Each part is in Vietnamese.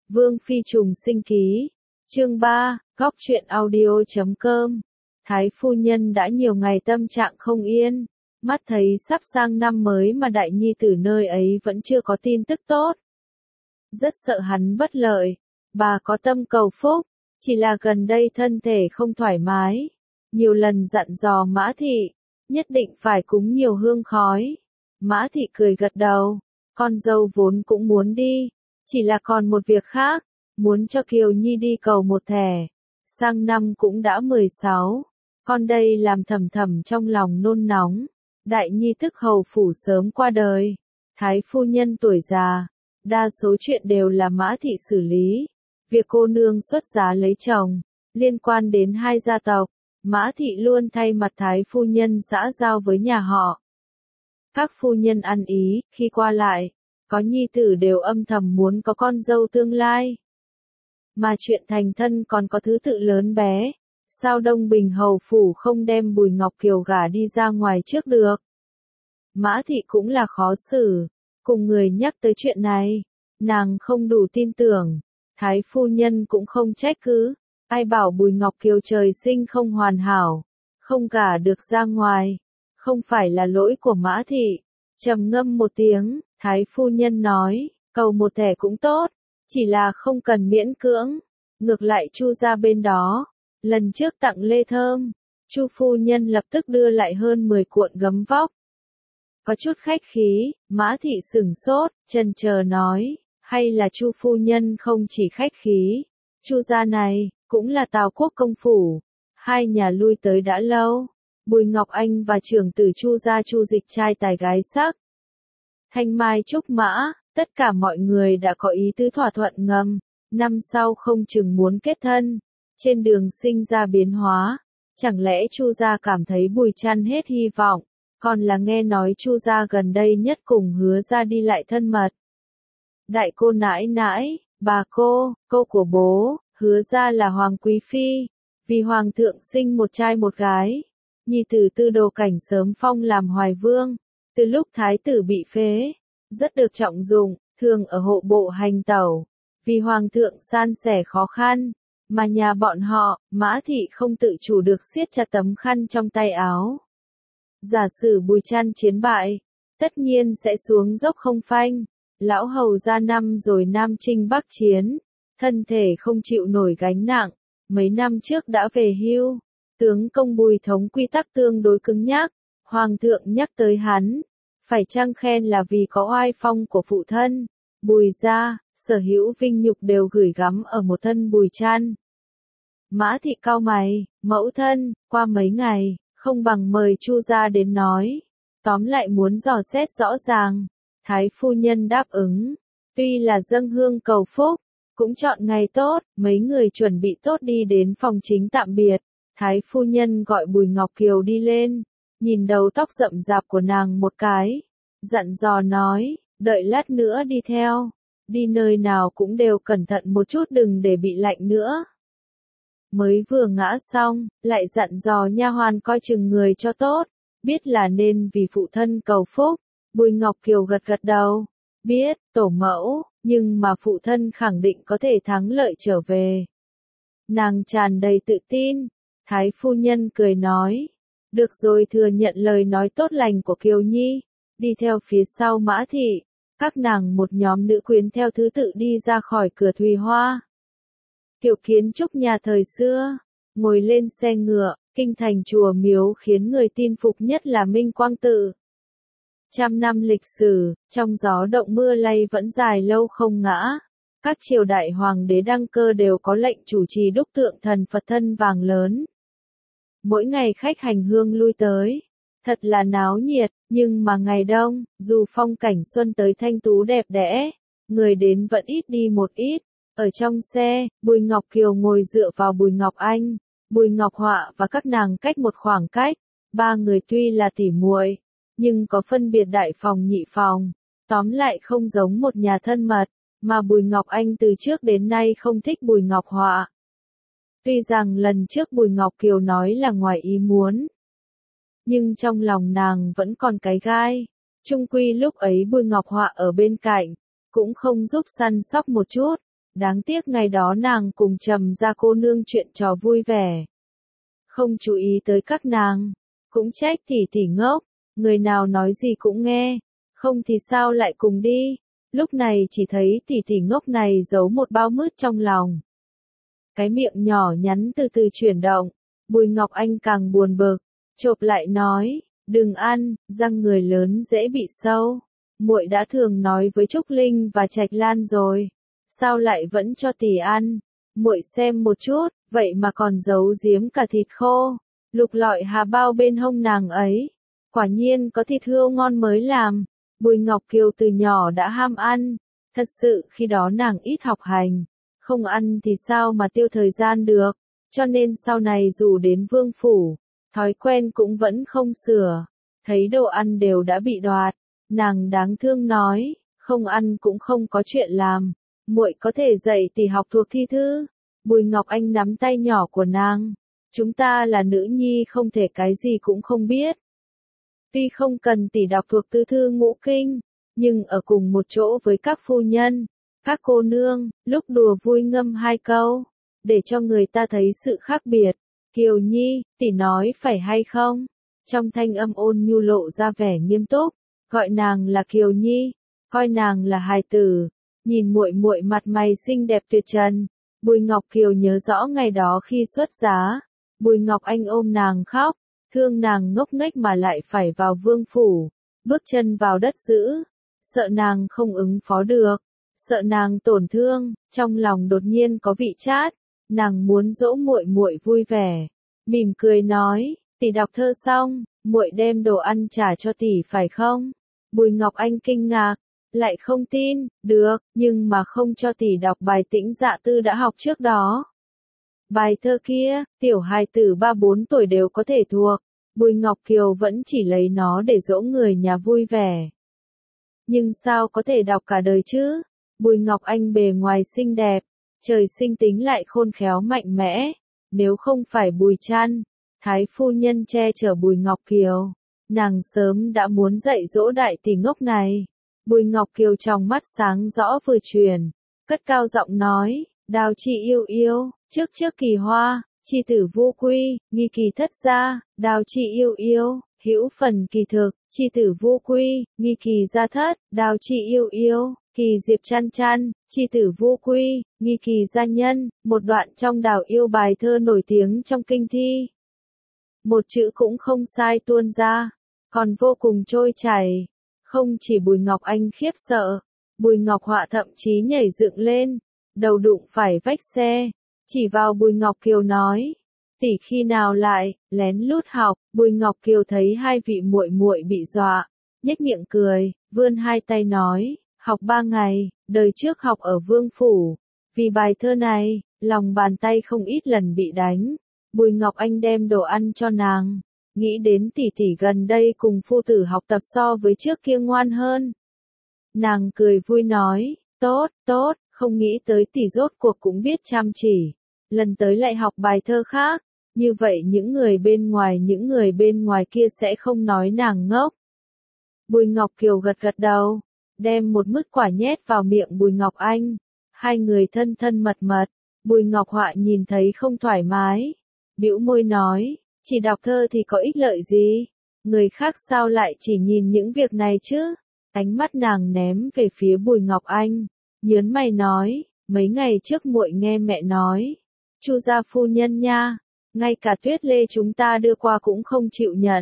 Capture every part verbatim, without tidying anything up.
Vương Phi trùng sinh ký. Chương ba, góc truyện audio chấm com. Thái phu nhân đã nhiều ngày tâm trạng không yên, mắt thấy sắp sang năm mới mà đại nhi tử nơi ấy vẫn chưa có tin tức tốt. Rất sợ hắn bất lợi, bà có tâm cầu phúc, chỉ là gần đây thân thể không thoải mái, nhiều lần dặn dò Mã Thị, nhất định phải cúng nhiều hương khói. Mã Thị cười gật đầu, con dâu vốn cũng muốn đi, chỉ là còn một việc khác, muốn cho Kiều Nhi đi cầu một thẻ, sang năm cũng đã mười sáu, con đây làm thầm thầm trong lòng nôn nóng, đại nhi tức hầu phủ sớm qua đời, thái phu nhân tuổi già, đa số chuyện đều là Mã Thị xử lý, việc cô nương xuất giá lấy chồng, liên quan đến hai gia tộc, Mã Thị luôn thay mặt thái phu nhân xã giao với nhà họ. Các phu nhân ăn ý, khi qua lại, có nhi tử đều âm thầm muốn có con dâu tương lai. Mà chuyện thành thân còn có thứ tự lớn bé, sao Đông Bình hầu phủ không đem Bùi Ngọc Kiều gả đi ra ngoài trước được. Mã Thị cũng là khó xử, cùng người nhắc tới chuyện này, nàng không đủ tin tưởng, thái phu nhân cũng không trách cứ, ai bảo Bùi Ngọc Kiều trời sinh không hoàn hảo, không gả được ra ngoài, không phải là lỗi của Mã Thị. Trầm ngâm một tiếng, thái phu nhân nói, cầu một thẻ cũng tốt, chỉ là không cần miễn cưỡng, ngược lại Chu gia bên đó, lần trước tặng lê thơm, Chu phu nhân lập tức đưa lại hơn mười cuộn gấm vóc. Có chút khách khí, Mã Thị sửng sốt, chần chờ nói, hay là Chu phu nhân không chỉ khách khí, Chu gia này, cũng là Tào Quốc công phủ, hai nhà lui tới đã lâu. Bùi Ngọc Anh và trưởng tử Chu gia Chu Dịch trai tài gái sắc. Thanh mai trúc mã, tất cả mọi người đã có ý tứ thỏa thuận ngầm, năm sau không chừng muốn kết thân, trên đường sinh ra biến hóa, chẳng lẽ Chu gia cảm thấy Bùi Trăn hết hy vọng, còn là nghe nói Chu gia gần đây nhất cùng Hứa gia đi lại thân mật. Đại cô nãi nãi, bà cô, cô của bố, Hứa gia là Hoàng Quý Phi, vì Hoàng thượng sinh một trai một gái. Nhi tử Tư Đồ Cảnh sớm phong làm hoài vương, từ lúc thái tử bị phế, rất được trọng dụng, thường ở hộ bộ hành tẩu, vì hoàng thượng san sẻ khó khăn, mà nhà bọn họ, Mã Thị không tự chủ được siết chặt tấm khăn trong tay áo. Giả sử Bùi Trăn chiến bại, tất nhiên sẽ xuống dốc không phanh, lão hầu ra năm rồi Nam Chinh Bắc chiến, thân thể không chịu nổi gánh nặng, mấy năm trước đã về hưu. Tướng công Bùi thống quy tắc tương đối cứng nhắc, hoàng thượng nhắc tới hắn, phải chăng khen là vì có oai phong của phụ thân, Bùi gia, sở hữu vinh nhục đều gửi gắm ở một thân Bùi Trăn. Mã Thị cau mày, mẫu thân, qua mấy ngày, không bằng mời Chu gia đến nói, tóm lại muốn dò xét rõ ràng, thái phu nhân đáp ứng, tuy là dâng hương cầu phúc, cũng chọn ngày tốt, mấy người chuẩn bị tốt đi đến phòng chính tạm biệt. Thái phu nhân gọi Bùi Ngọc Kiều đi lên, nhìn đầu tóc rậm rạp của nàng một cái, dặn dò nói, đợi lát nữa đi theo, đi nơi nào cũng đều cẩn thận một chút đừng để bị lạnh nữa. Mới vừa ngã xong, lại dặn dò nha hoàn coi chừng người cho tốt, biết là nên vì phụ thân cầu phúc, Bùi Ngọc Kiều gật gật đầu, biết, tổ mẫu, nhưng mà phụ thân khẳng định có thể thắng lợi trở về. Nàng tràn đầy tự tin. Thái phu nhân cười nói, được rồi thừa nhận lời nói tốt lành của Kiều Nhi, đi theo phía sau Mã Thị, các nàng một nhóm nữ quyến theo thứ tự đi ra khỏi cửa Thùy Hoa. Kiểu kiến trúc nhà thời xưa, ngồi lên xe ngựa, kinh thành chùa miếu khiến người tin phục nhất là Minh Quang Tự. Trăm năm lịch sử, trong gió động mưa lay vẫn dài lâu không ngã. Các triều đại hoàng đế đăng cơ đều có lệnh chủ trì đúc tượng thần Phật thân vàng lớn. Mỗi ngày khách hành hương lui tới, thật là náo nhiệt, nhưng mà ngày đông, dù phong cảnh xuân tới thanh tú đẹp đẽ, người đến vẫn ít đi một ít. Ở trong xe, Bùi Ngọc Kiều ngồi dựa vào Bùi Ngọc Anh, Bùi Ngọc Họa và các nàng cách một khoảng cách, ba người tuy là tỉ muội, nhưng có phân biệt đại phòng nhị phòng, tóm lại không giống một nhà thân mật, mà Bùi Ngọc Anh từ trước đến nay không thích Bùi Ngọc Họa. Tuy rằng lần trước Bùi Ngọc Kiều nói là ngoài ý muốn, nhưng trong lòng nàng vẫn còn cái gai, chung quy lúc ấy Bùi Ngọc Họa ở bên cạnh, cũng không giúp săn sóc một chút, Đáng tiếc ngày đó nàng cùng Trầm gia cô nương chuyện trò vui vẻ. Không chú ý tới các nàng. Cũng trách tỷ tỷ ngốc, người nào nói gì cũng nghe. Không thì sao lại cùng đi. Lúc này chỉ thấy tỷ tỷ ngốc này giấu một bao mứt trong lòng. Cái miệng nhỏ nhắn từ từ chuyển động. Bùi Ngọc Anh càng buồn bực. Chộp lại nói, đừng ăn, răng người lớn dễ bị sâu. Muội đã thường nói với Trúc Linh và Trạch Lan rồi. Sao lại vẫn cho tỷ ăn? Muội xem một chút, vậy mà còn giấu giếm cả thịt khô. Lục lọi hà bao bên hông nàng ấy. Quả nhiên có thịt hươu ngon mới làm. Bùi Ngọc Kiều từ nhỏ đã ham ăn. Thật sự khi đó nàng ít học hành. Không ăn thì sao mà tiêu thời gian được. Cho nên sau này dù đến vương phủ, thói quen cũng vẫn không sửa. Thấy đồ ăn đều đã bị đoạt. Nàng đáng thương nói, không ăn cũng không có chuyện làm. Muội có thể dạy tỷ học thuộc thi thư. Bùi Ngọc Anh nắm tay nhỏ của nàng. Chúng ta là nữ nhi không thể cái gì cũng không biết. Tuy không cần tỷ đọc thuộc tứ thư ngũ kinh, nhưng ở cùng một chỗ với các phu nhân, các cô nương, lúc đùa vui ngâm hai câu, để cho người ta thấy sự khác biệt. Kiều Nhi, tỷ nói phải hay không? Trong thanh âm ôn nhu lộ ra vẻ nghiêm túc, gọi nàng là Kiều Nhi, coi nàng là hài tử. Nhìn muội muội mặt mày xinh đẹp tuyệt trần, Bùi Ngọc Kiều nhớ rõ ngày đó khi xuất giá, Bùi Ngọc Anh ôm nàng khóc, thương nàng ngốc nghếch mà lại phải vào vương phủ, bước chân vào đất giữ, sợ nàng không ứng phó được, sợ nàng tổn thương, trong lòng đột nhiên có vị chát, nàng muốn dỗ muội muội vui vẻ, mỉm cười nói, tỷ đọc thơ xong, muội đem đồ ăn trả cho tỷ phải không? Bùi Ngọc Anh kinh ngạc, lại không tin, được, nhưng mà không cho tỷ đọc bài Tĩnh Dạ Tư đã học trước đó. Bài thơ kia, tiểu hài tử ba bốn tuổi đều có thể thuộc, Bùi Ngọc Kiều vẫn chỉ lấy nó để dỗ người nhà vui vẻ. Nhưng sao có thể đọc cả đời chứ? Bùi Ngọc Anh bề ngoài xinh đẹp, trời sinh tính lại khôn khéo mạnh mẽ, nếu không phải Bùi Trăn, Thái phu nhân che chở Bùi Ngọc Kiều, nàng sớm đã muốn dạy dỗ đại tỷ ngốc này. Bùi Ngọc Kiều trong mắt sáng rõ vừa truyền, cất cao giọng nói, Đào chị yêu yêu, trước trước kỳ hoa, chi tử vô quy, nghi kỳ thất gia, Đào chị yêu yêu, hữu phần kỳ thực, chi tử vô quy, nghi kỳ gia thất, Đào chị yêu yêu, kỳ diệp chăn chăn, chi tử vô quy, nghi kỳ gia nhân, một đoạn trong Đào yêu bài thơ nổi tiếng trong kinh thi. Một chữ cũng không sai tuôn ra, còn vô cùng trôi chảy. Không chỉ Bùi Ngọc Anh khiếp sợ, Bùi Ngọc Họa thậm chí nhảy dựng lên, đầu đụng phải vách xe, chỉ vào Bùi Ngọc Kiều nói, tỷ khi nào lại lén lút học. Bùi Ngọc Kiều thấy hai vị muội muội bị dọa, nhếch miệng cười, vươn hai tay nói, học ba ngày, đời trước học ở vương phủ, vì bài thơ này, lòng bàn tay không ít lần bị đánh. Bùi Ngọc Anh đem đồ ăn cho nàng. Nghĩ đến tỷ tỷ gần đây cùng phu tử học tập so với trước kia ngoan hơn. Nàng cười vui nói, tốt, tốt, không nghĩ tới tỷ rốt cuộc cũng biết chăm chỉ. Lần tới lại học bài thơ khác, như vậy những người bên ngoài những người bên ngoài kia sẽ không nói nàng ngốc. Bùi Ngọc Kiều gật gật đầu, đem một mứt quả nhét vào miệng Bùi Ngọc Anh. Hai người thân thân mật mật, Bùi Ngọc Họa nhìn thấy không thoải mái, bĩu môi nói, chỉ đọc thơ thì có ích lợi gì? Người khác sao lại chỉ nhìn những việc này chứ? Ánh mắt nàng ném về phía Bùi Ngọc Anh, nhớn mày nói, mấy ngày trước muội nghe mẹ nói, Chu gia phu nhân nha, ngay cả Tuyết Lê chúng ta đưa qua cũng không chịu nhận.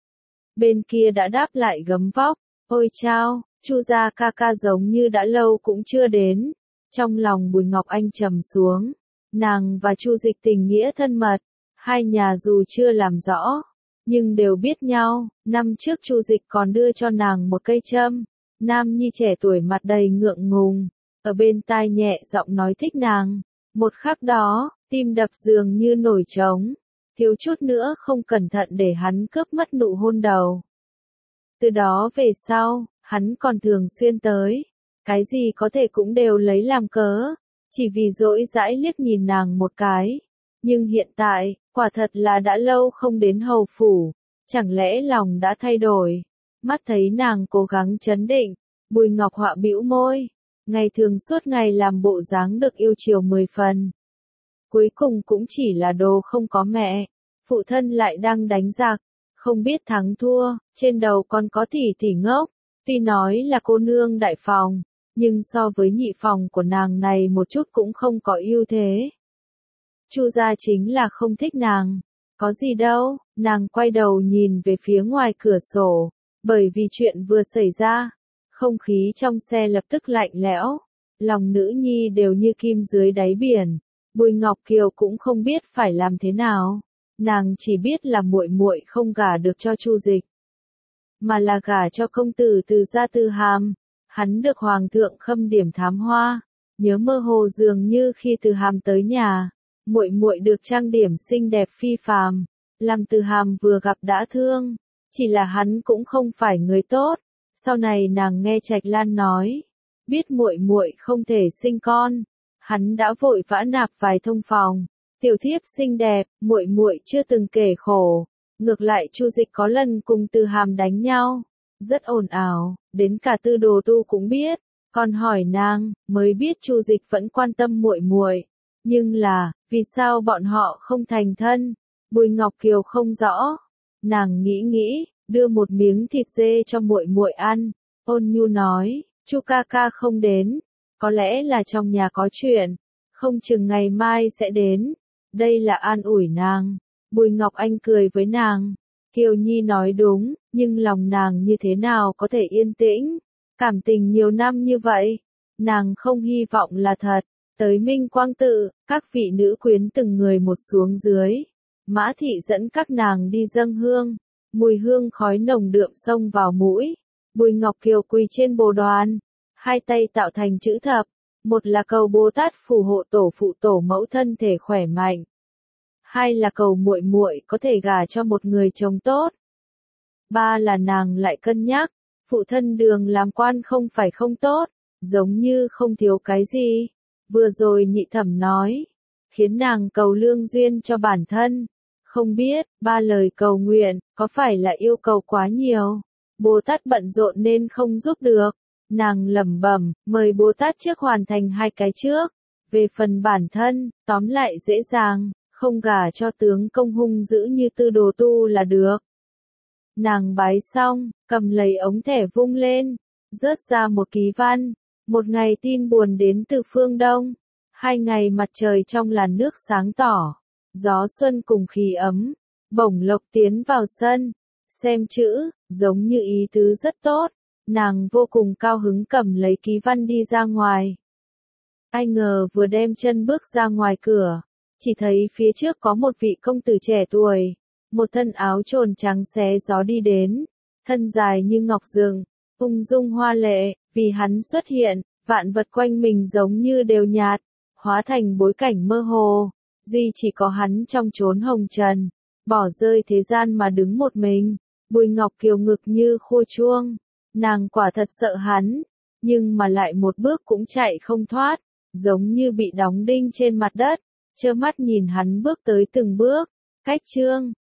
Bên kia đã đáp lại gấm vóc, ôi chao, Chu gia ca ca giống như đã lâu cũng chưa đến. Trong lòng Bùi Ngọc Anh trầm xuống, nàng và Chu Dịch tình nghĩa thân mật. Hai nhà dù chưa làm rõ, nhưng đều biết nhau. Năm trước Chu Dịch còn đưa cho nàng một cây châm. Nam nhi trẻ tuổi mặt đầy ngượng ngùng, ở bên tai nhẹ giọng nói thích nàng. Một khắc đó, tim đập dường như nổi trống, thiếu chút nữa không cẩn thận để hắn cướp mất nụ hôn đầu. Từ đó về sau, hắn còn thường xuyên tới, cái gì có thể cũng đều lấy làm cớ, chỉ vì dỗi dãi liếc nhìn nàng một cái. Nhưng hiện tại, quả thật là đã lâu không đến hầu phủ, chẳng lẽ lòng đã thay đổi? Mắt thấy nàng cố gắng trấn định, Bùi Ngọc Họa bĩu môi, ngày thường suốt ngày làm bộ dáng được yêu chiều mười phần. Cuối cùng cũng chỉ là đồ không có mẹ, phụ thân lại đang đánh giặc, không biết thắng thua, trên đầu còn có tỷ tỷ ngốc, tuy nói là cô nương đại phòng, nhưng so với nhị phòng của nàng này một chút cũng không có ưu thế. Chu gia chính là không thích nàng, có gì đâu, nàng quay đầu nhìn về phía ngoài cửa sổ, bởi vì chuyện vừa xảy ra, không khí trong xe lập tức lạnh lẽo, lòng nữ nhi đều như kim dưới đáy biển, Bùi Ngọc Kiều cũng không biết phải làm thế nào, nàng chỉ biết là muội muội không gả được cho Chu Dịch, mà là gả cho công tử Từ gia Từ Hàm, hắn được hoàng thượng khâm điểm thám hoa, nhớ mơ hồ dường như khi Từ Hàm tới nhà, muội muội được trang điểm xinh đẹp phi phàm, làm Từ Hàm vừa gặp đã thương, chỉ là hắn cũng không phải người tốt. Sau này nàng nghe Trạch Lan nói, biết muội muội không thể sinh con, hắn đã vội vã nạp vài thông phòng, tiểu thiếp xinh đẹp, muội muội chưa từng kể khổ, ngược lại Chu Dịch có lần cùng Từ Hàm đánh nhau, rất ồn ào, đến cả Tư Đồ Tu cũng biết, còn hỏi nàng, mới biết Chu Dịch vẫn quan tâm muội muội, nhưng là, vì sao bọn họ không thành thân? Bùi Ngọc Kiều không rõ, nàng nghĩ nghĩ, đưa một miếng thịt dê cho muội muội ăn, ôn nhu nói, Chu ca ca không đến, có lẽ là trong nhà có chuyện, không chừng ngày mai sẽ đến, đây là an ủi nàng. Bùi Ngọc Anh cười với nàng, Kiều Nhi nói đúng, nhưng lòng nàng như thế nào có thể yên tĩnh, cảm tình nhiều năm như vậy, nàng không hy vọng là thật. Tới Minh Quang Tự, các vị nữ quyến từng người một xuống dưới, Mã Thị dẫn các nàng đi dâng hương, mùi hương khói nồng đượm xông vào mũi, Bùi Ngọc Kiều quỳ trên bồ đoàn, hai tay tạo thành chữ thập, một là cầu Bồ Tát phù hộ tổ phụ tổ mẫu thân thể khỏe mạnh, hai là cầu muội muội có thể gả cho một người chồng tốt, ba là nàng lại cân nhắc, phụ thân Đường làm quan không phải không tốt, giống như không thiếu cái gì. Vừa rồi nhị thẩm nói, khiến nàng cầu lương duyên cho bản thân, không biết, ba lời cầu nguyện, có phải là yêu cầu quá nhiều, Bồ Tát bận rộn nên không giúp được, nàng lẩm bẩm, mời Bồ Tát trước hoàn thành hai cái trước, về phần bản thân, tóm lại dễ dàng, không gả cho tướng công hung dữ như Tư Đồ Tu là được. Nàng bái xong, cầm lấy ống thẻ vung lên, rớt ra một ký văn. Một ngày tin buồn đến từ phương Đông, hai ngày mặt trời trong làn nước sáng tỏ, gió xuân cùng khí ấm, bổng lộc tiến vào sân, xem chữ, giống như ý tứ rất tốt, nàng vô cùng cao hứng cầm lấy ký văn đi ra ngoài. Ai ngờ vừa đem chân bước ra ngoài cửa, chỉ thấy phía trước có một vị công tử trẻ tuổi, một thân áo trồn trắng xé gió đi đến, thân dài như ngọc rừng, ung dung hoa lệ, vì hắn xuất hiện, vạn vật quanh mình giống như đều nhạt, hóa thành bối cảnh mơ hồ, duy chỉ có hắn trong chốn hồng trần, bỏ rơi thế gian mà đứng một mình, Bùi Ngọc Kiều ngực như khua chuông, nàng quả thật sợ hắn, nhưng mà lại một bước cũng chạy không thoát, giống như bị đóng đinh trên mặt đất, trơ mắt nhìn hắn bước tới từng bước, cách chương